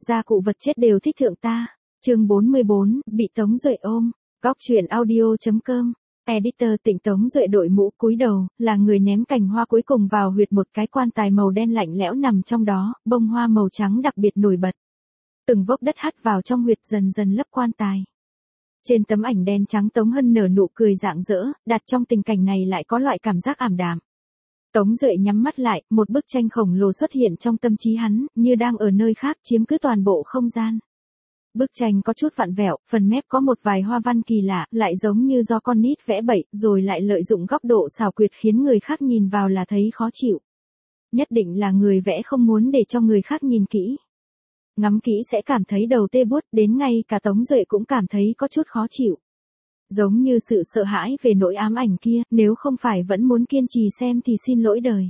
gia cụ vật chết đều thích thượng ta. Chương 44, bị Tống Duệ ôm. Góc truyện audio.com. Editor Tịnh. Tống Duệ đội mũ cúi đầu, là người ném cành hoa cuối cùng vào huyệt một cái quan tài màu đen lạnh lẽo nằm trong đó, bông hoa màu trắng đặc biệt nổi bật. Từng vốc đất hắt vào trong huyệt dần dần lấp quan tài. Trên tấm ảnh đen trắng Tống Hân nở nụ cười rạng rỡ, đặt trong tình cảnh này lại có loại cảm giác ảm đạm. Tống Duệ nhắm mắt lại, một bức tranh khổng lồ xuất hiện trong tâm trí hắn, như đang ở nơi khác chiếm cứ toàn bộ không gian. Bức tranh có chút vặn vẹo, phần mép có một vài hoa văn kỳ lạ, lại giống như do con nít vẽ bậy, rồi lại lợi dụng góc độ xảo quyệt khiến người khác nhìn vào là thấy khó chịu. Nhất định là người vẽ không muốn để cho người khác nhìn kỹ. Ngắm kỹ sẽ cảm thấy đầu tê buốt, đến ngay cả Tống Duệ cũng cảm thấy có chút khó chịu. Giống như sự sợ hãi về nỗi ám ảnh kia, nếu không phải vẫn muốn kiên trì xem thì xin lỗi đời.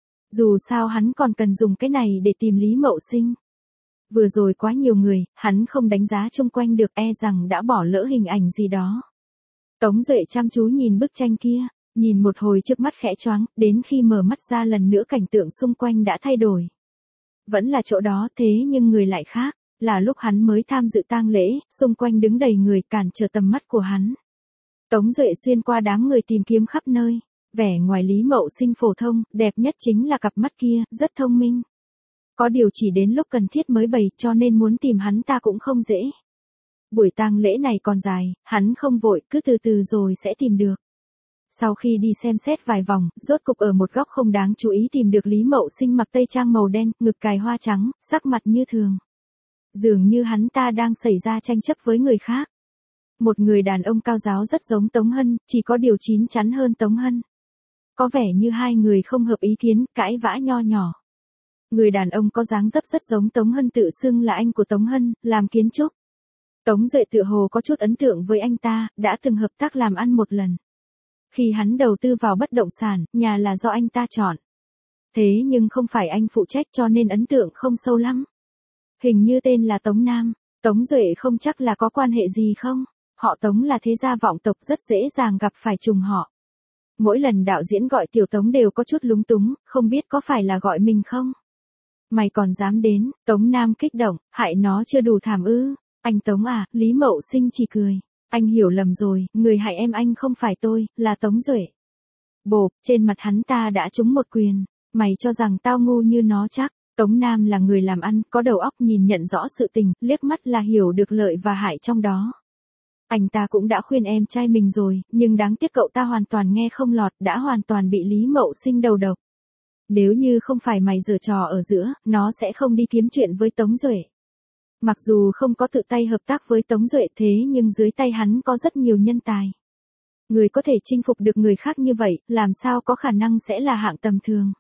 Dù sao hắn còn cần dùng cái này để tìm Lý Mậu Sinh. Vừa rồi quá nhiều người, hắn không đánh giá chung quanh được, e rằng đã bỏ lỡ hình ảnh gì đó. Tống Duệ chăm chú nhìn bức tranh kia, nhìn một hồi trước mắt khẽ choáng, đến khi mở mắt ra lần nữa cảnh tượng xung quanh đã thay đổi. Vẫn là chỗ đó thế nhưng người lại khác, là lúc hắn mới tham dự tang lễ, xung quanh đứng đầy người cản trở tầm mắt của hắn. Tống Duệ xuyên qua đám người tìm kiếm khắp nơi, vẻ ngoài Lý Mậu Sinh phổ thông, đẹp nhất chính là cặp mắt kia, rất thông minh. Có điều chỉ đến lúc cần thiết mới bày, cho nên muốn tìm hắn ta cũng không dễ. Buổi tang lễ này còn dài, hắn không vội, cứ từ từ rồi sẽ tìm được. Sau khi đi xem xét vài vòng, rốt cục ở một góc không đáng chú ý tìm được Lý Mậu Sinh mặc tây trang màu đen, ngực cài hoa trắng, sắc mặt như thường. Dường như hắn ta đang xảy ra tranh chấp với người khác. Một người đàn ông cao ráo rất giống Tống Hân, chỉ có điều chín chắn hơn Tống Hân. Có vẻ như hai người không hợp ý kiến, cãi vã nho nhỏ. Người đàn ông có dáng dấp rất giống Tống Hân, tự xưng là anh của Tống Hân, làm kiến trúc. Tống Duệ tựa hồ có chút ấn tượng với anh ta, đã từng hợp tác làm ăn một lần. Khi hắn đầu tư vào bất động sản, nhà là do anh ta chọn. Thế nhưng không phải anh phụ trách cho nên ấn tượng không sâu lắm. Hình như tên là Tống Nam, Tống Duệ không chắc là có quan hệ gì không? Họ Tống là thế gia vọng tộc, rất dễ dàng gặp phải trùng họ. Mỗi lần đạo diễn gọi Tiểu Tống đều có chút lúng túng, không biết có phải là gọi mình không? Mày còn dám đến, Tống Nam kích động, hại nó chưa đủ thảm ư? Anh Tống à, Lý Mậu Sinh chỉ cười. Anh hiểu lầm rồi, người hại em anh không phải tôi, là Tống Duệ. Bộp, trên mặt hắn ta đã trúng một quyền. Mày cho rằng tao ngu như nó chắc. Tống Nam là người làm ăn, có đầu óc nhìn nhận rõ sự tình, liếc mắt là hiểu được lợi và hại trong đó. Anh ta cũng đã khuyên em trai mình rồi, nhưng đáng tiếc cậu ta hoàn toàn nghe không lọt, đã hoàn toàn bị Lý Mậu Sinh đầu độc. Nếu như không phải mày giở trò ở giữa, nó sẽ không đi kiếm chuyện với Tống Duệ. Mặc dù không có tự tay hợp tác với Tống Duệ thế nhưng dưới tay hắn có rất nhiều nhân tài. Người có thể chinh phục được người khác như vậy, làm sao có khả năng sẽ là hạng tầm thường.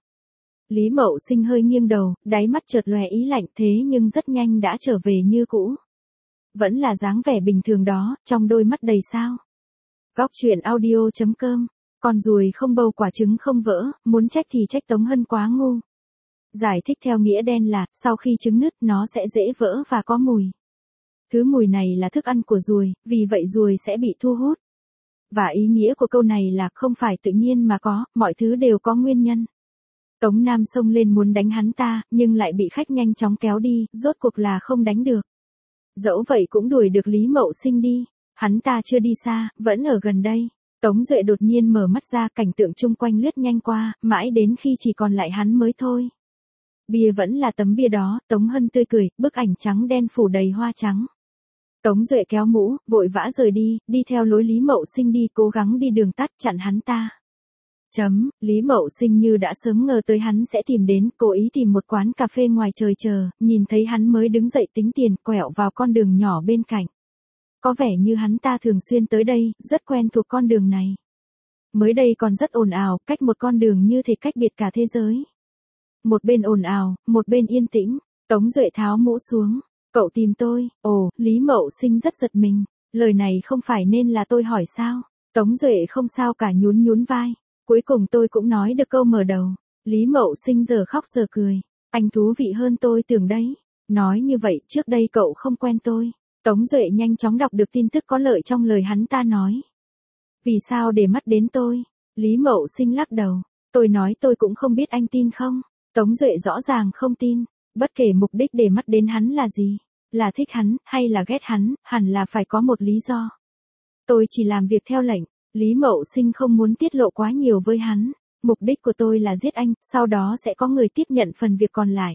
Lý Mậu Sinh hơi nghiêng đầu, đáy mắt chợt lóe ý lạnh thế nhưng rất nhanh đã trở về như cũ. Vẫn là dáng vẻ bình thường đó, trong đôi mắt đầy sao. Góc truyện audio.com. Con ruồi không bầu quả trứng không vỡ, muốn trách thì trách Tống Hân quá ngu. Giải thích theo nghĩa đen là, sau khi trứng nứt nó sẽ dễ vỡ và có mùi. Thứ mùi này là thức ăn của ruồi, vì vậy ruồi sẽ bị thu hút. Và ý nghĩa của câu này là không phải tự nhiên mà có, mọi thứ đều có nguyên nhân. Tống Nam xông lên muốn đánh hắn ta, nhưng lại bị khách nhanh chóng kéo đi, rốt cuộc là không đánh được. Dẫu vậy cũng đuổi được Lý Mậu Sinh đi. Hắn ta chưa đi xa, vẫn ở gần đây. Tống Duệ đột nhiên mở mắt ra, cảnh tượng chung quanh lướt nhanh qua, mãi đến khi chỉ còn lại hắn mới thôi. Bia vẫn là tấm bia đó, Tống Hân tươi cười, bức ảnh trắng đen phủ đầy hoa trắng. Tống Duệ kéo mũ, vội vã rời đi, đi theo lối Lý Mậu Sinh đi, cố gắng đi đường tắt chặn hắn ta. Lý Mậu Sinh như đã sớm ngờ tới hắn sẽ tìm đến, cố ý tìm một quán cà phê ngoài trời chờ, nhìn thấy hắn mới đứng dậy tính tiền, quẹo vào con đường nhỏ bên cạnh. Có vẻ như hắn ta thường xuyên tới đây, rất quen thuộc con đường này. Mới đây còn rất ồn ào, cách một con đường như thể cách biệt cả thế giới. Một bên ồn ào, một bên yên tĩnh. Tống Duệ tháo mũ xuống. Cậu tìm tôi? Ồ, Lý Mậu Sinh rất giật mình. Lời này không phải nên là tôi hỏi sao? Tống Duệ không sao cả, nhún nhún vai. Cuối cùng tôi cũng nói được câu mở đầu. Lý Mậu Sinh giờ khóc giờ cười. Anh thú vị hơn tôi tưởng đấy. Nói như vậy, trước đây cậu không quen tôi. Tống Duệ nhanh chóng đọc được tin tức có lợi trong lời hắn ta nói. Vì sao để mắt đến tôi? Lý Mậu Sinh lắc đầu. Tôi nói tôi cũng không biết anh tin không? Tống Duệ rõ ràng không tin. Bất kể mục đích để mắt đến hắn là gì, là thích hắn, hay là ghét hắn, hẳn là phải có một lý do. Tôi chỉ làm việc theo lệnh, Lý Mậu Sinh không muốn tiết lộ quá nhiều với hắn. Mục đích của tôi là giết anh, sau đó sẽ có người tiếp nhận phần việc còn lại.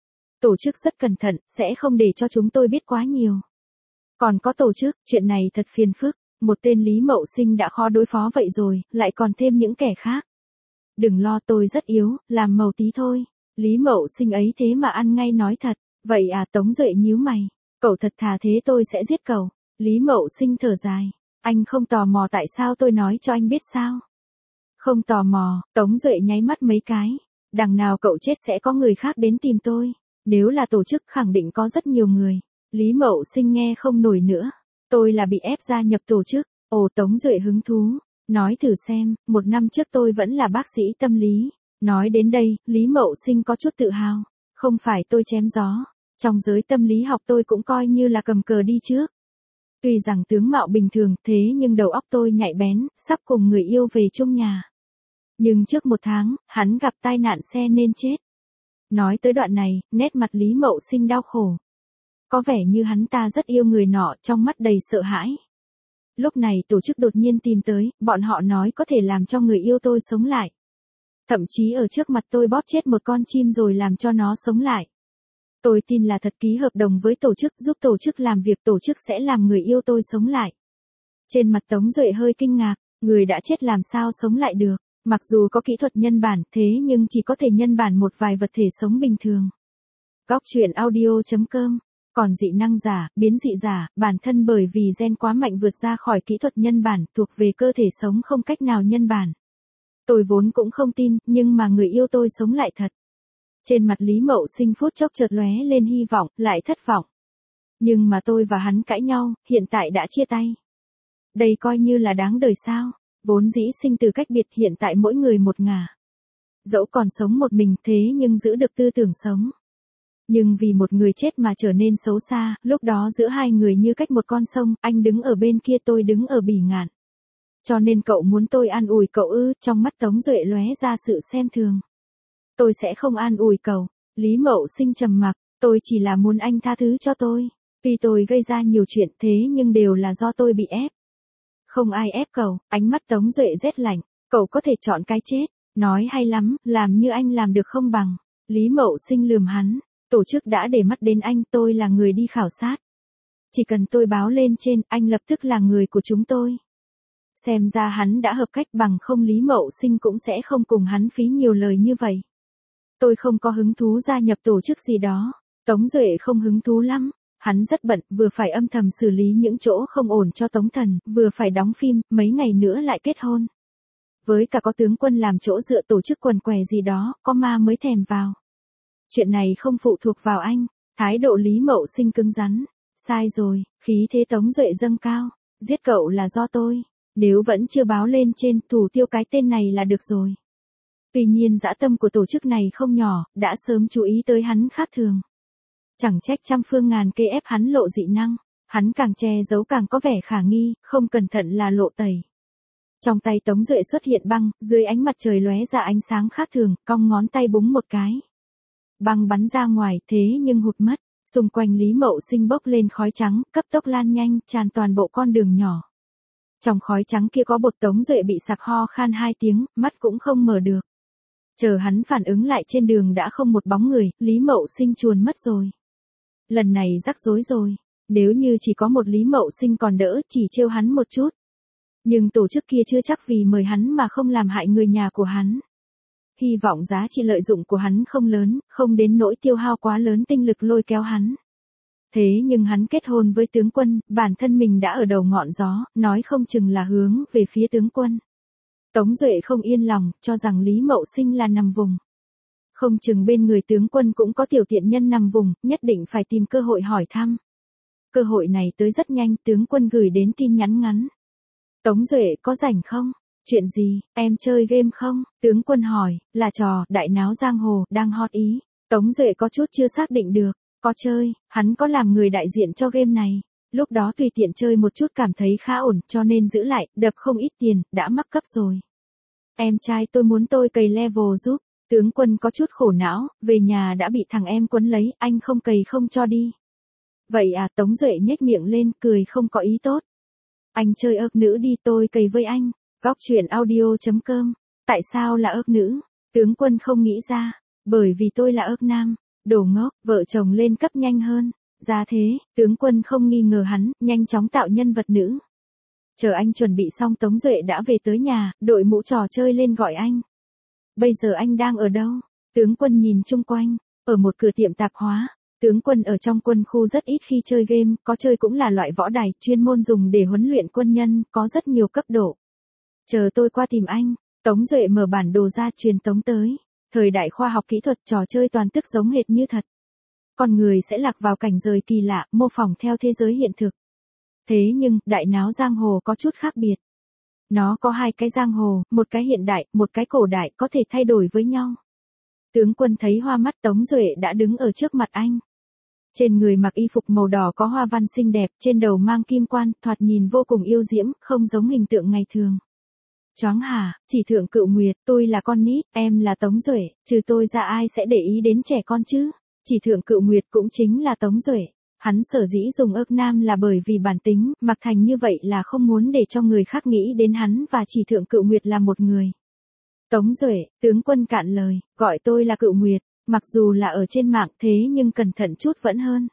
Tổ chức rất cẩn thận, sẽ không để cho chúng tôi biết quá nhiều. Còn có tổ chức, chuyện này thật phiền phức. Một tên Lý Mậu Sinh đã khó đối phó vậy rồi, lại còn thêm những kẻ khác. Đừng lo, tôi rất yếu, làm màu tí thôi. Lý Mậu Sinh ấy thế mà ăn ngay nói thật. Vậy à? Tống Duệ nhíu mày. Cậu thật thà thế tôi sẽ giết cậu. Lý Mậu Sinh thở dài. Anh không tò mò tại sao tôi nói cho anh biết sao? Không tò mò. Tống Duệ nháy mắt mấy cái. Đằng nào cậu chết sẽ có người khác đến tìm tôi. Nếu là tổ chức khẳng định có rất nhiều người. Lý Mậu Sinh nghe không nổi nữa. Tôi là bị ép gia nhập tổ chức. Ồ, Tống Duệ hứng thú. Nói thử xem, 1 năm trước tôi vẫn là bác sĩ tâm lý. Nói đến đây, Lý Mậu Sinh có chút tự hào. Không phải tôi chém gió. Trong giới tâm lý học tôi cũng coi như là cầm cờ đi trước. Tuy rằng tướng mạo bình thường thế nhưng đầu óc tôi nhạy bén, sắp cùng người yêu về chung nhà. Nhưng trước 1 tháng, hắn gặp tai nạn xe nên chết. Nói tới đoạn này, nét mặt Lý Mậu Sinh đau khổ. Có vẻ như hắn ta rất yêu người nọ, trong mắt đầy sợ hãi. Lúc này tổ chức đột nhiên tìm tới, bọn họ nói có thể làm cho người yêu tôi sống lại. Thậm chí ở trước mặt tôi bóp chết một con chim rồi làm cho nó sống lại. Tôi tin là thật, ký hợp đồng với tổ chức, giúp tổ chức làm việc, tổ chức sẽ làm người yêu tôi sống lại. Trên mặt Tống Duệ hơi kinh ngạc, người đã chết làm sao sống lại được. Mặc dù có kỹ thuật nhân bản, thế nhưng chỉ có thể nhân bản một vài vật thể sống bình thường. Góc truyện audio.com. Còn dị năng giả, biến dị giả, bản thân bởi vì gen quá mạnh vượt ra khỏi kỹ thuật nhân bản, thuộc về cơ thể sống không cách nào nhân bản. Tôi vốn cũng không tin, nhưng mà người yêu tôi sống lại thật. Trên mặt Lý Mậu Sinh phút chốc chợt lóe lên hy vọng, lại thất vọng. Nhưng mà tôi và hắn cãi nhau, hiện tại đã chia tay. Đây coi như là đáng đời sao? Vốn dĩ sinh từ cách biệt, hiện tại mỗi người một ngả. Dẫu còn sống một mình thế nhưng giữ được tư tưởng sống. Nhưng vì một người chết mà trở nên xấu xa, lúc đó giữa hai người như cách một con sông, anh đứng ở bên kia tôi đứng ở bỉ ngạn. Cho nên cậu muốn tôi an ủi cậu ư? Trong mắt Tống Duệ lóe ra sự xem thường. Tôi sẽ không an ủi cậu. Lý Mậu Sinh trầm mặc, tôi chỉ là muốn anh tha thứ cho tôi. Tuy tôi gây ra nhiều chuyện thế nhưng đều là do tôi bị ép. Không ai ép cậu. Ánh mắt Tống Duệ rét lạnh. Cậu có thể chọn cái chết. Nói hay lắm, làm như anh làm được không bằng. Lý Mậu Sinh lườm hắn. Tổ chức đã để mắt đến anh, tôi là người đi khảo sát. Chỉ cần tôi báo lên trên, anh lập tức là người của chúng tôi. Xem ra hắn đã hợp cách, bằng không Lý Mậu Sinh cũng sẽ không cùng hắn phí nhiều lời như vậy. Tôi không có hứng thú gia nhập tổ chức gì đó. Tống Duệ không hứng thú lắm. Hắn rất bận, vừa phải âm thầm xử lý những chỗ không ổn cho Tống Thần, vừa phải đóng phim, mấy ngày nữa lại kết hôn. Với cả có tướng quân làm chỗ dựa, tổ chức quần què gì đó, có ma mới thèm vào. Chuyện này không phụ thuộc vào anh. Thái độ Lý Mậu Sinh cứng rắn. Sai rồi, khí thế Tống Duệ dâng cao. Giết cậu là do tôi. Nếu vẫn chưa báo lên trên, thủ tiêu cái tên này là được rồi. Tuy nhiên dã tâm của tổ chức này không nhỏ, đã sớm chú ý tới hắn khác thường. Chẳng trách trăm phương ngàn kế ép hắn lộ dị năng. Hắn càng che giấu càng có vẻ khả nghi, không cẩn thận là lộ tẩy. Trong tay Tống Duệ xuất hiện băng, dưới ánh mặt trời lóe ra ánh sáng khác thường, cong ngón tay búng một cái. Băng bắn ra ngoài, thế nhưng hụt mất. Xung quanh Lý Mậu Sinh bốc lên khói trắng, cấp tốc lan nhanh, tràn toàn bộ con đường nhỏ. Trong khói trắng kia có bột. Tống Duệ bị sặc ho khan 2 tiếng, mắt cũng không mở được. Chờ hắn phản ứng lại, trên đường đã không một bóng người, Lý Mậu Sinh chuồn mất rồi. Lần này rắc rối rồi. Nếu như chỉ có một Lý Mậu Sinh còn đỡ, chỉ trêu hắn một chút. Nhưng tổ chức kia chưa chắc vì mời hắn mà không làm hại người nhà của hắn. Hy vọng giá trị lợi dụng của hắn không lớn, không đến nỗi tiêu hao quá lớn tinh lực lôi kéo hắn. Thế nhưng hắn kết hôn với tướng quân, bản thân mình đã ở đầu ngọn gió, nói không chừng là hướng về phía tướng quân. Tống Duệ không yên lòng, cho rằng Lý Mậu Sinh là nằm vùng. Không chừng bên người tướng quân cũng có tiểu tiện nhân nằm vùng, nhất định phải tìm cơ hội hỏi thăm. Cơ hội này tới rất nhanh, tướng quân gửi đến tin nhắn ngắn. Tống Duệ có rảnh không? Chuyện gì, em chơi game không? Tướng quân hỏi, là trò, đại náo giang hồ, đang hot ý. Tống Duệ có chút chưa xác định được. Có chơi, hắn có làm người đại diện cho game này. Lúc đó tùy tiện chơi một chút cảm thấy khá ổn, cho nên giữ lại, đập không ít tiền, đã mắc cấp rồi. Em trai tôi muốn tôi cày level giúp. Tướng Quân có chút khổ não, về nhà đã bị thằng em quấn lấy, anh không cày không cho đi. Vậy à, Tống Duệ nhếch miệng lên, cười không có ý tốt. Anh chơi ớt nữ đi, tôi cày với anh. Góc chuyện audio.com. Tại sao là ớt nữ? Tướng Quân không nghĩ ra. Bởi vì tôi là ớt nam. Đồ ngốc, vợ chồng lên cấp nhanh hơn. Ra thế, tướng Quân không nghi ngờ hắn, nhanh chóng tạo nhân vật nữ. Chờ anh chuẩn bị xong Tống Duệ đã về tới nhà, đội mũ trò chơi lên gọi anh. Bây giờ anh đang ở đâu? Tướng Quân nhìn chung quanh, ở một cửa tiệm tạp hóa. Tướng Quân ở trong quân khu rất ít khi chơi game, có chơi cũng là loại võ đài, chuyên môn dùng để huấn luyện quân nhân, có rất nhiều cấp độ. Chờ tôi qua tìm anh. Tống Duệ mở bản đồ ra truyền tống tới. Thời đại khoa học kỹ thuật trò chơi toàn tức giống hệt như thật. Con người sẽ lạc vào cảnh rời kỳ lạ, mô phỏng theo thế giới hiện thực. Thế nhưng, đại náo giang hồ có chút khác biệt. Nó có hai cái giang hồ, một cái hiện đại, một cái cổ đại, có thể thay đổi với nhau. Tướng Quân thấy hoa mắt, Tống Duệ đã đứng ở trước mặt anh. Trên người mặc y phục màu đỏ có hoa văn xinh đẹp, trên đầu mang kim quan, thoạt nhìn vô cùng yêu diễm, không giống hình tượng ngày thường. Choáng hả, chỉ thượng cựu nguyệt, tôi là con nít, em là Tống Duệ, trừ tôi ra ai sẽ để ý đến trẻ con chứ? Chỉ thượng cựu nguyệt cũng chính là Tống Duệ. Hắn sở dĩ dùng ớt nam là bởi vì bản tính, mặc thành như vậy là không muốn để cho người khác nghĩ đến hắn và chỉ thượng cựu nguyệt là một người. Tống Duệ, tướng Quân cạn lời, gọi tôi là cựu nguyệt, mặc dù là ở trên mạng thế nhưng cẩn thận chút vẫn hơn.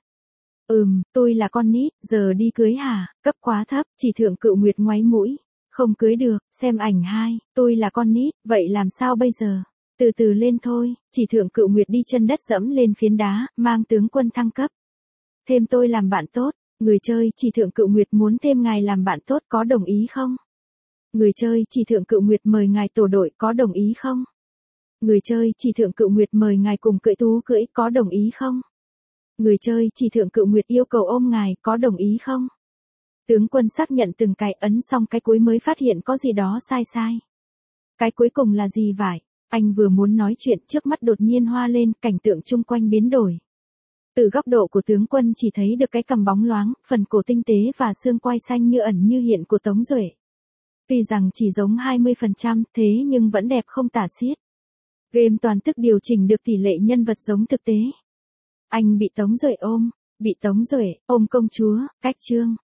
Tôi là con nít, giờ đi cưới hả, cấp quá thấp, chỉ thượng cựu nguyệt ngoáy mũi. Không cưới được, xem ảnh 2, tôi là con nít, vậy làm sao bây giờ? Từ từ lên thôi, chỉ thượng cựu nguyệt đi chân đất dẫm lên phiến đá, mang tướng Quân thăng cấp. Thêm tôi làm bạn tốt, người chơi chỉ thượng cựu nguyệt muốn thêm ngài làm bạn tốt có đồng ý không? Người chơi chỉ thượng cựu nguyệt mời ngài tổ đội có đồng ý không? Người chơi chỉ thượng cựu nguyệt mời ngài cùng cưỡi thú cưỡi có đồng ý không? Người chơi chỉ thượng cựu nguyệt yêu cầu ôm ngài có đồng ý không? Tướng Quân xác nhận từng cái ấn xong cái cuối mới phát hiện có gì đó sai sai. Cái cuối cùng là gì vậy? Anh vừa muốn nói chuyện trước mắt đột nhiên hoa lên, cảnh tượng chung quanh biến đổi. Từ góc độ của tướng Quân chỉ thấy được cái cằm bóng loáng, phần cổ tinh tế và xương quai xanh như ẩn như hiện của Tống Duệ. Tuy rằng chỉ giống 20%, thế nhưng vẫn đẹp không tả xiết. Game toàn tức điều chỉnh được tỷ lệ nhân vật giống thực tế. Anh bị Tống Duệ ôm, bị Tống Duệ ôm công chúa, cách chương.